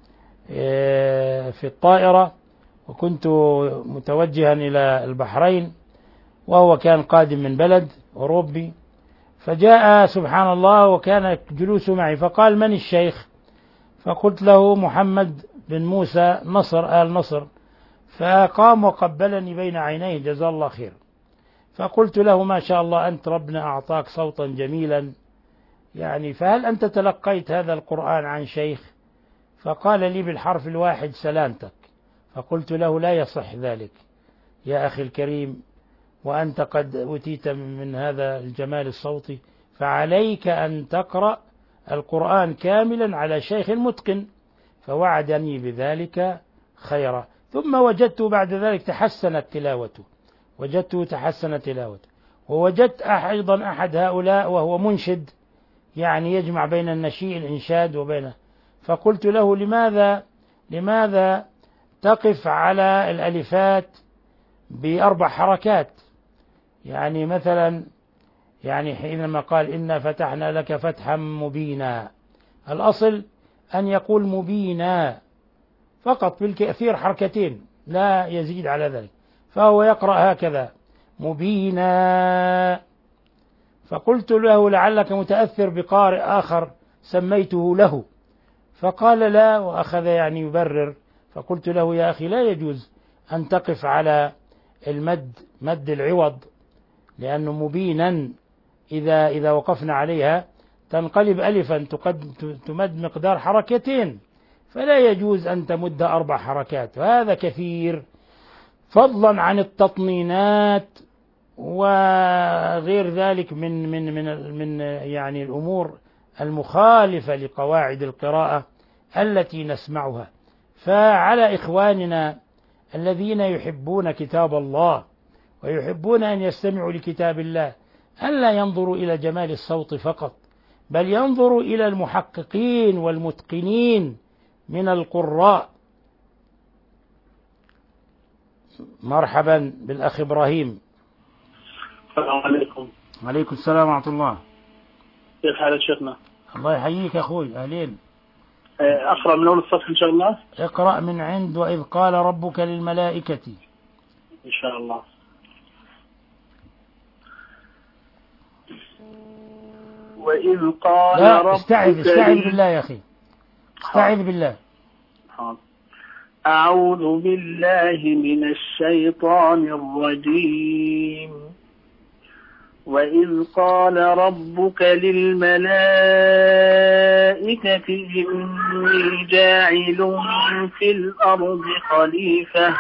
في الطائرة، وكنت متوجها إلى البحرين وهو كان قادم من بلد أوروبي، فجاء سبحان الله وكان جلوسه معي، فقال: من الشيخ؟ فقلت له: محمد بن موسى نصر آل نصر. فقام وقبلني بين عينيه جزاه الله خير. فقلت له: ما شاء الله أنت ربنا أعطاك صوتا جميلا، يعني فهل أنت تلقيت هذا القرآن عن شيخ؟ فقال لي بالحرف الواحد: سلامتك. فقلت له: لا يصح ذلك يا أخي الكريم، وأنت قد أوتيت من هذا الجمال الصوتي، فعليك أن تقرأ القرآن كاملا على شيخ متقن. فوعدني بذلك خيرا. ثم وجدت بعد ذلك تحسنت تلاوته، وجدته تحسنت تلاوته. ووجدت أيضا أحد هؤلاء وهو منشد، يعني يجمع بين النشيء الإنشاد وبين، فقلت له: لماذا لماذا تقف على الألفات بأربع حركات؟ يعني مثلا يعني حينما قال: إنا فتحنا لك فتحا مبينا، الأصل أن يقول مبينا فقط بالكثير حركتين لا يزيد على ذلك، فهو يقرأ هكذا مبينا. فقلت له: لعلك متأثر بقارئ آخر سميته له. فقال: لا، وأخذ يعني يبرر. فقلت له: يا أخي لا يجوز أن تقف على المد مد العوض، لأنه مبينا إذا إذا وقفنا عليها تنقلب ألفا تمد مقدار حركتين، فلا يجوز أن تمد أربع حركات، وهذا كثير، فضلا عن التطنينات وغير ذلك من من من من يعني الأمور المخالفة لقواعد القراءة التي نسمعها. فعلى إخواننا الذين يحبون كتاب الله ويحبون أن يستمعوا لكتاب الله أن لا ينظروا إلى جمال الصوت فقط، بل ينظروا إلى المحققين والمتقنين من القراء. مرحبا بالأخ إبراهيم. السلام عليكم. وعليكم السلام ورحمة الله. كيف حالك شيخنا؟ الله يحييك أخوي. أهلين. أقرأ من أول الصف إن شاء الله. اقرأ من عند وإذ قال ربك للملائكة. إن شاء الله. وإذ قال لا ربك استعذ استعذ بالله يا أخي، استعذ بالله. حاضر. أعوذ بالله من الشيطان الرجيم. وإذ قال ربك للملائكة إني جاعل في الأرض خليفة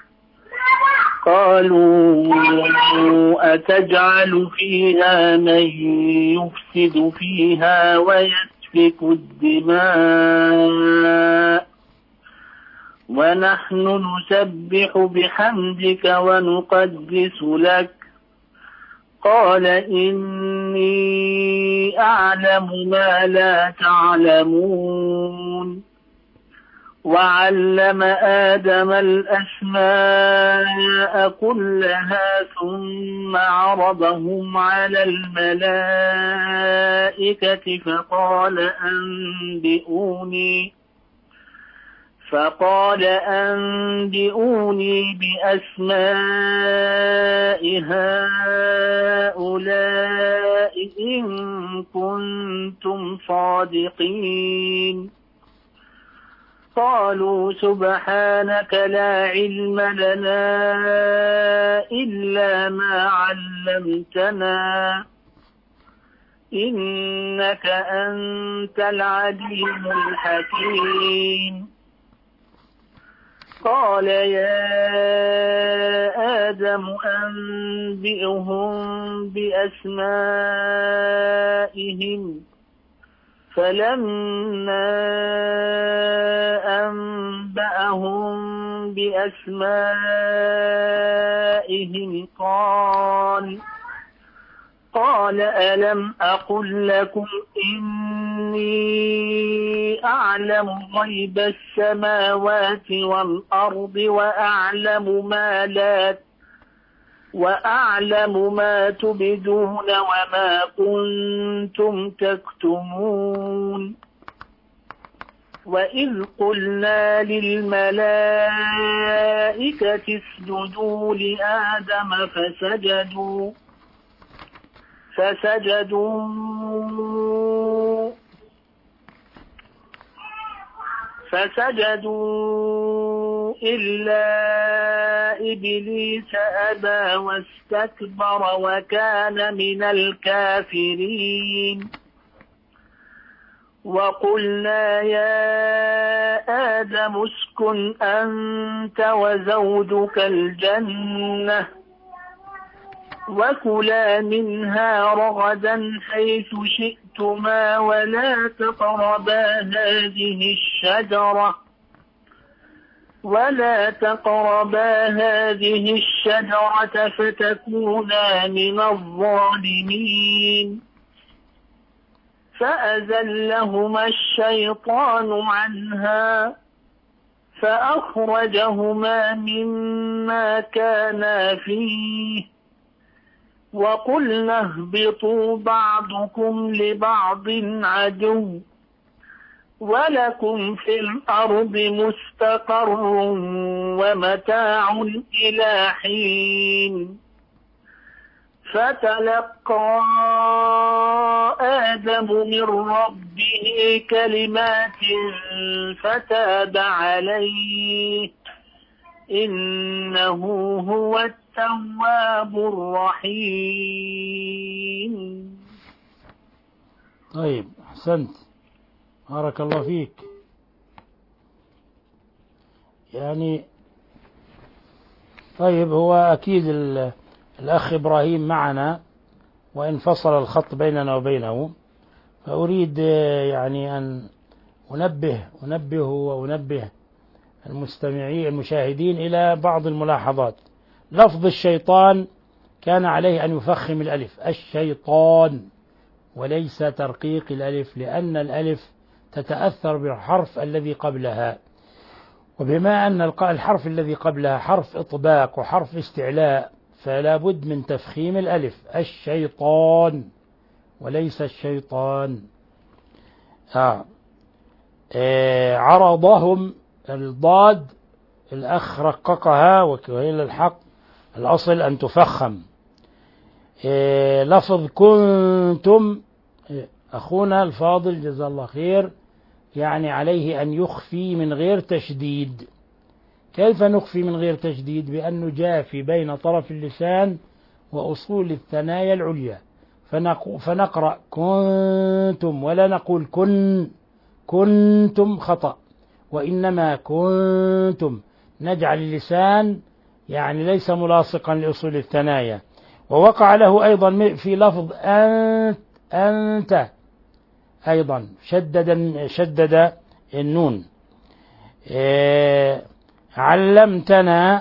قالوا أتجعل فيها من يفسد فيها ويسفك الدماء ونحن نسبح بحمدك ونقدس لك. قال إني أعلم ما لا تعلمون. وعلم آدم الأسماء كلها ثم عرضهم على الملائكة فقال أنبئوني فقال أنبئوني بأسماء هؤلاء إن كنتم صادقين. قالوا سبحانك لا علم لنا إلا ما علمتنا إنك أنت العليم الحكيم. قال يا آدم أنبئهم بأسمائهم. فلما أنبأهم بأسمائهم قال قال ألم أقل لكم إني أعلم غيب السماوات والأرض وأعلم ما لا وأعلم ما تبدون وما كنتم تكتمون. وإذ قلنا للملائكة اسجدوا لآدم فسجدوا فسجدوا فسجدوا إلا إبليس أبى واستكبر وكان من الكافرين. وقلنا يا آدم اسكن أنت وزوجك الجنة وكلا منها رغدا حيث شئتما ولا تقربا هذه الشجرة ولا تقربا هذه الشجرة فتكونا من الظالمين. فأزلهما الشيطان عنها فأخرجهما مما كانا فيه وقلنا اهبطوا بعضكم لبعض عدو ولكم في الأرض مستقر ومتاع إلى حين. فتلقى آدم من ربه كلمات فتاب عليه إنه هو التواب الرحيم. طيب أحسنت، بارك الله فيك. يعني طيب هو أكيد الأخ إبراهيم معنا وإن فصل الخط بيننا وبينه، فأريد يعني أن أنبه أنبه وأنبه المستمعين المشاهدين إلى بعض الملاحظات. لفظ الشيطان كان عليه أن يفخم الألف الشيطان وليس ترقيق الألف، لأن الألف تتأثر بالحرف الذي قبلها، وبما أن الحرف الذي قبلها حرف إطباق وحرف استعلاء فلا بد من تفخيم الألف الشيطان وليس الشيطان. آه. آه. عرضهم الضاد الأخ رققها وهي الحق الأصل أن تفخم. آه. لفظ كنتم أخونا الفاضل جزا الله خير يعني عليه أن يخفي من غير تشديد. كيف نخفي من غير تشديد؟ بأن نجافي بين طرف اللسان وأصول الثنايا العليا، فنقرأ كنتم ولا نقول كن كنتم خطأ، وإنما كنتم نجعل اللسان يعني ليس ملاصقا لأصول الثنايا. ووقع له أيضا في لفظ أنت أنت أيضا شدد شدد النون. علمتنا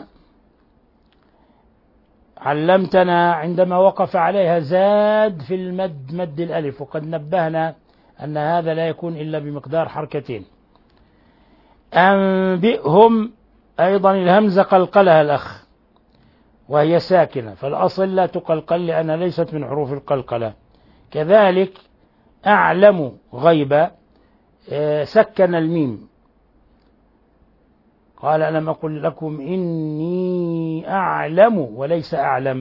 علمتنا عندما وقف عليها زاد في المد مد الألف، وقد نبهنا أن هذا لا يكون إلا بمقدار حركتين. أنبئهم أيضا الهمزة قلقلها الأخ وهي ساكنة، فالأصل لا تقلقل لأنها ليست من حروف القلقلة. كذلك أعلم غيبة سكن الميم، قال ألم أقل لكم إني أعلم وليس أعلم.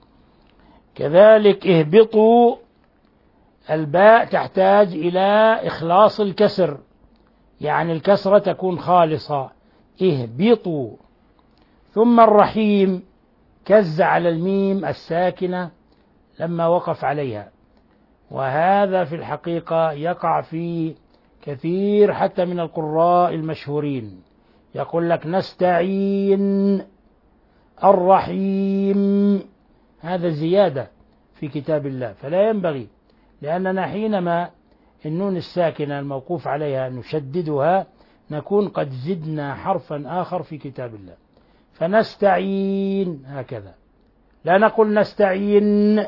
كذلك اهبطوا الباء تحتاج إلى إخلاص الكسر، يعني الكسرة تكون خالصة، اهبطوا. ثم الرحيم كز على الميم الساكنة لما وقف عليها، وهذا في الحقيقة يقع في كثير حتى من القراء المشهورين، يقول لك نستعين الرحيم، هذا زيادة في كتاب الله، فلا ينبغي، لأننا حينما النون الساكنة الموقوف عليها نشددها نكون قد زدنا حرفا آخر في كتاب الله. فنستعين هكذا، لا نقول نستعين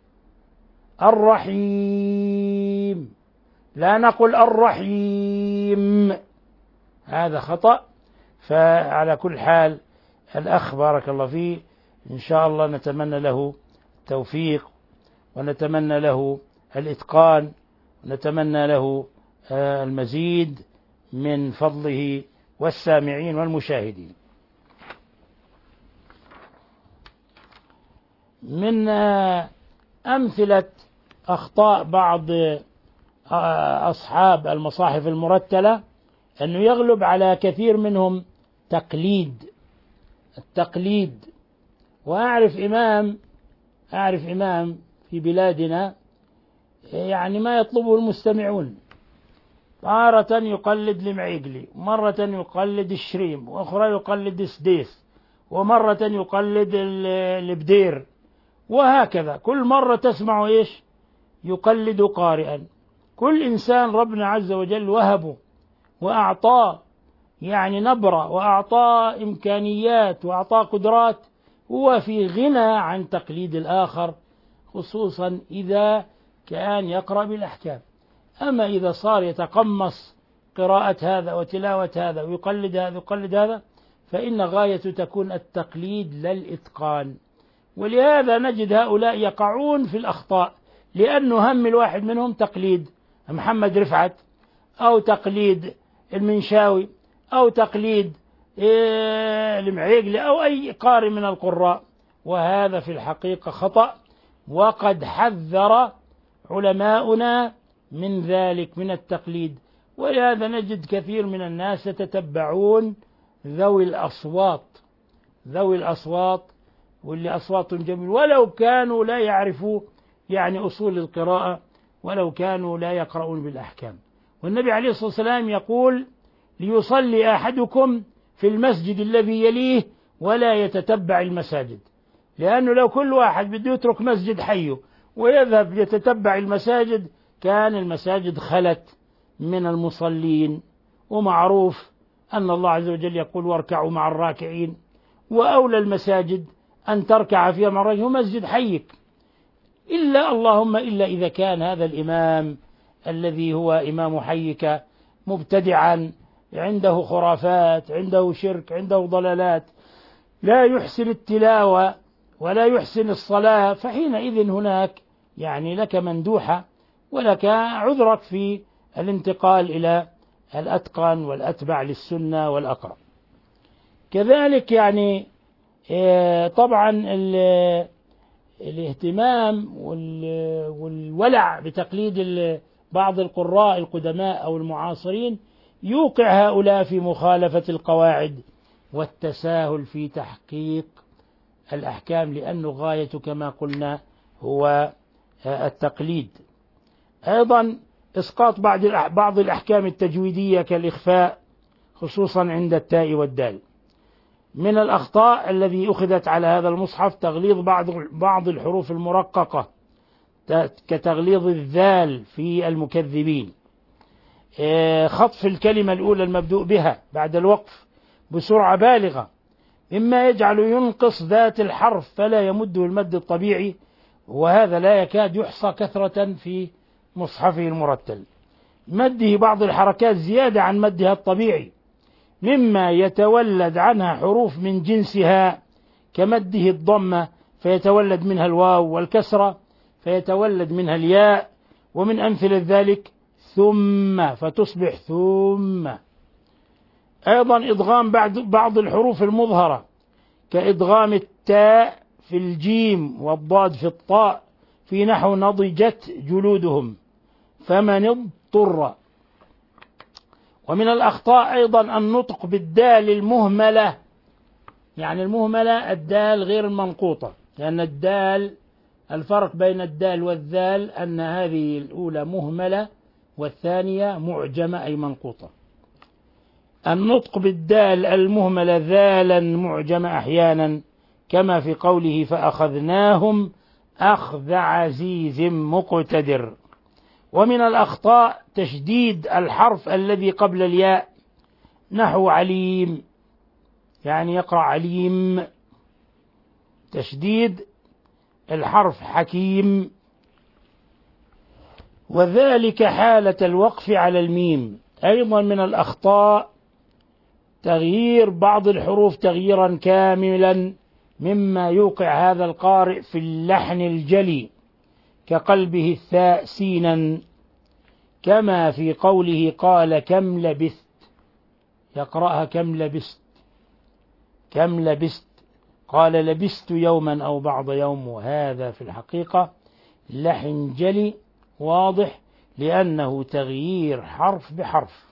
الرحيم، لا نقول الرحيم، هذا خطأ. فعلى كل حال الأخ بارك الله فيه إن شاء الله نتمنى له التوفيق، ونتمنى له الإتقان، ونتمنى له المزيد من فضله والسامعين والمشاهدين. من أمثلة أخطاء بعض أصحاب المصاحف المرتلة أنه يغلب على كثير منهم تقليد التقليد وأعرف إمام أعرف إمام في بلادنا يعني ما يطلبه المستمعون، مرة يقلد المعيقلي، مرة يقلد الشريم، وأخرى يقلد السديس، ومرة يقلد البدير، وهكذا كل مرة تسمع إيش؟ يقلد قارئا. كل إنسان ربنا عز وجل وهبه وأعطاه يعني نبرة، وأعطاه إمكانيات، وأعطاه قدرات، هو في غنى عن تقليد الآخر، خصوصا إذا كان يقرأ بالأحكام. أما إذا صار يتقمص قراءة هذا وتلاوة هذا ويقلد هذا ويقلد هذا، فإن غاية تكون التقليد لا الإتقان. ولهذا نجد هؤلاء يقعون في الأخطاء، لأنه هم الواحد منهم تقليد محمد رفعت، أو تقليد المنشاوي، أو تقليد المعيقلي، أو أي قارئ من القراء، وهذا في الحقيقة خطأ، وقد حذر علماؤنا من ذلك من التقليد. ولهذا نجد كثير من الناس يتتبعون ذوي الأصوات ذوي الأصوات واللي أصوات جميل، ولو كانوا لا يعرفوا يعني أصول القراءة، ولو كانوا لا يقرؤون بالأحكام. والنبي عليه الصلاة والسلام يقول ليصلي أحدكم في المسجد الذي يليه ولا يتتبع المساجد، لأنه لو كل واحد بده يترك مسجد حيه ويذهب يتتبع المساجد كان المساجد خلت من المصلين. ومعروف أن الله عز وجل يقول واركعوا مع الراكعين، وأولى المساجد أن تركع فيها مع الرجل هو مسجد حيك، إلا اللهم إلا إذا كان هذا الإمام الذي هو إمام حيك مبتدعا، عنده خرافات، عنده شرك، عنده ضلالات، لا يحسن التلاوة ولا يحسن الصلاة، فحينئذ هناك يعني لك مندوحة ولك عذرك في الانتقال إلى الأتقن والأتبع للسنة والأقرب. كذلك يعني طبعا الاهتمام والولع بتقليد بعض القراء القدماء أو المعاصرين يوقع هؤلاء في مخالفة القواعد والتساهل في تحقيق الأحكام، لأنه غاية كما قلنا هو التقليد. أيضا إسقاط بعض بعض الأحكام التجويدية كالإخفاء خصوصا عند التاء والدال. من الأخطاء الذي أخذت على هذا المصحف تغليظ بعض بعض الحروف المرققة كتغليظ الذال في المكذبين، خطف الكلمة الأولى المبدوء بها بعد الوقف، بسرعة بالغة، مما يجعل ينقص ذات الحرف فلا يمده المد الطبيعي، وهذا لا يكاد يحصى كثرة في مصحفه المرتل. مده بعض الحركات زيادة عن مدها الطبيعي، مما يتولد عنها حروف من جنسها كمده الضمة فيتولد منها الواو، والكسرة فيتولد منها الياء، ومن أمثلة ذلك ثم فتصبح ثم. أيضا إدغام بعض الحروف المظهرة كإدغام التاء في الجيم والضاد في الطاء في نحو نضجت جلودهم فمن اضطر. ومن الأخطاء أيضا النطق بالدال المهملة، يعني المهملة الدال غير المنقوطة، لأن الدال الفرق بين الدال والذال أن هذه الأولى مهملة والثانية معجمة أي منقوطة. النطق بالدال المهملة ذالا معجمة أحيانا، كما في قوله فأخذناهم أخذ عزيز مقتدر. ومن الأخطاء تشديد الحرف الذي قبل الياء نحو عليم، يعني يقرأ عليم، تشديد الحرف حكيم، وذلك حالة الوقف على الميم. أيضا من الأخطاء تغيير بعض الحروف تغييرا كاملا مما يوقع هذا القارئ في اللحن الجلي كقلبه الثاء سينا، كما في قوله قال كم لبثت، يقرأها كم لبست، كم لبست، قال لبست يوما أو بعض يوم، وهذا في الحقيقة لحن جلي واضح لأنه تغيير حرف بحرف.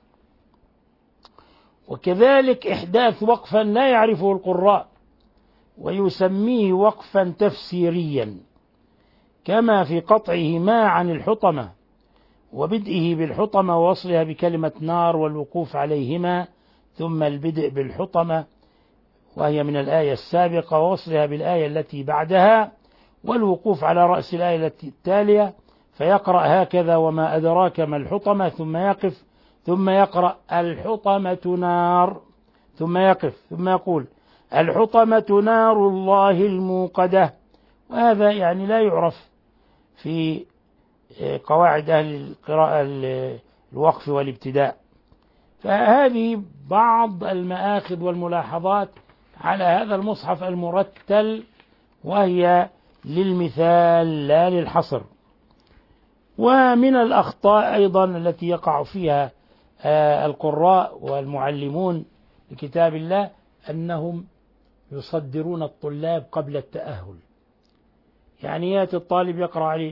وكذلك إحداث وقفا لا يعرفه القراء ويسميه وقفا تفسيريا، كما في قطعه ما عن الحطمة وبدئه بالحطمة ووصلها بكلمة نار والوقوف عليهما، ثم البدء بالحطمة وهي من الآية السابقة ووصلها بالآية التي بعدها، والوقوف على رأس الآية التي التالية، فيقرأ هكذا وما أدراك ما الحطمة، ثم يقف، ثم يقرأ الحطمة نار، ثم يقف، ثم يقول الحطمة نار الله الموقدة. وهذا يعني لا يعرف في قواعد أهل القراءة الوقف والابتداء. فهذه بعض المآخذ والملاحظات على هذا المصحف المرتل، وهي للمثال لا للحصر. ومن الأخطاء أيضا التي يقع فيها القراء والمعلمون لكتاب الله أنهم يصدرون الطلاب قبل التأهل، يعني يأتي الطالب يقرأ عليه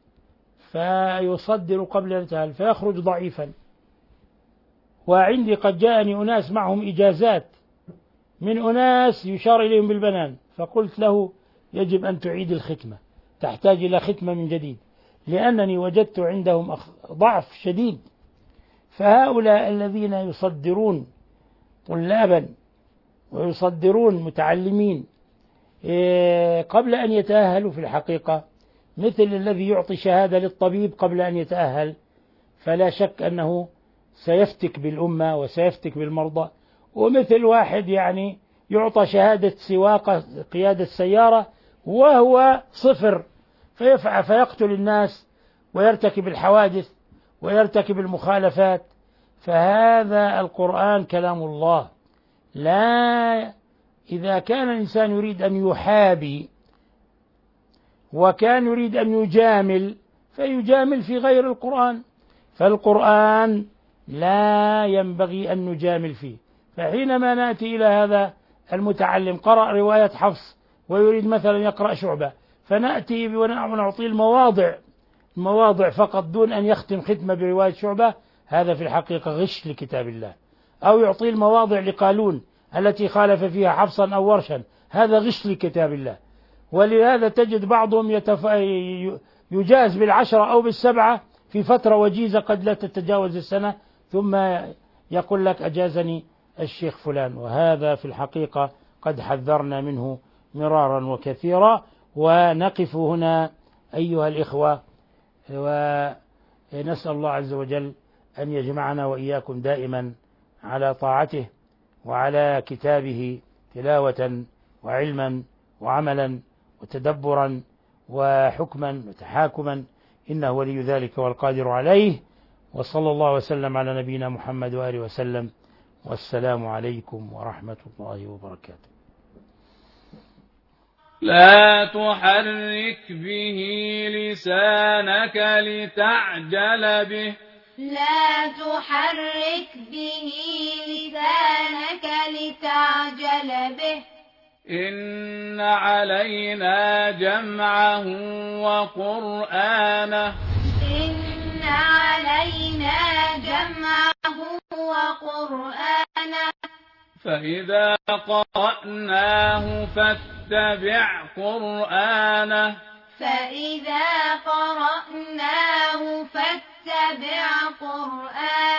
فيصدر قبل التأهل فيخرج ضعيفا. وعندي قد جاءني أناس معهم إجازات من أناس يشار إليهم بالبنان، فقلت له يجب أن تعيد الختمة، تحتاج إلى ختمة من جديد، لأنني وجدت عندهم ضعف شديد. فهؤلاء الذين يصدرون طلابا ويصدرون متعلمين قبل أن يتأهلوا في الحقيقة، مثل الذي يعطي شهادة للطبيب قبل أن يتأهل، فلا شك أنه سيفتك بالأمة وسيفتك بالمرضى، ومثل واحد يعني يعطى شهادة سواقة قيادة سيارة وهو صفر، فيفعل فيقتل الناس ويرتكب الحوادث ويرتكب المخالفات. فهذا القرآن كلام الله، لا إذا كان الإنسان يريد أن يحابي وكان يريد أن يجامل فيجامل في غير القرآن، فالقرآن لا ينبغي أن نجامل فيه. فحينما نأتي إلى هذا المتعلم قرأ رواية حفص ويريد مثلا يقرأ شعبة، فنأتي ونعطيه المواضع المواضع فقط دون أن يختم ختمة برواية شعبة، هذا في الحقيقة غش لكتاب الله. أو يعطيه المواضع لقالون التي خالف فيها حفصا أو ورشا، هذا غش لكتاب الله. ولهذا تجد بعضهم يتف... يجاز بالعشرة أو بالسبعة في فترة وجيزة قد لا تتجاوز السنة، ثم يقول لك أجازني الشيخ فلان، وهذا في الحقيقة قد حذرنا منه مرارا وكثيرا. ونقف هنا أيها الإخوة، ونسأل الله عز وجل أن يجمعنا وإياكم دائما على طاعته، وعلى كتابه تلاوة وعلما وعملا وتدبرا وحكما وتحاكما، إنه ولي ذلك والقادر عليه. وصلى الله وسلم على نبينا محمد وآله وسلم، والسلام عليكم ورحمة الله وبركاته. لا تحرك به لسانك لتعجل به لا تحرك به لسانك لتعجل به إن علينا جمعه وقرآنه إن علينا جمعه وقرآنه فإذا قرأناه فاتبع قرآنه فإذا قرأناه فاتبع قرآنه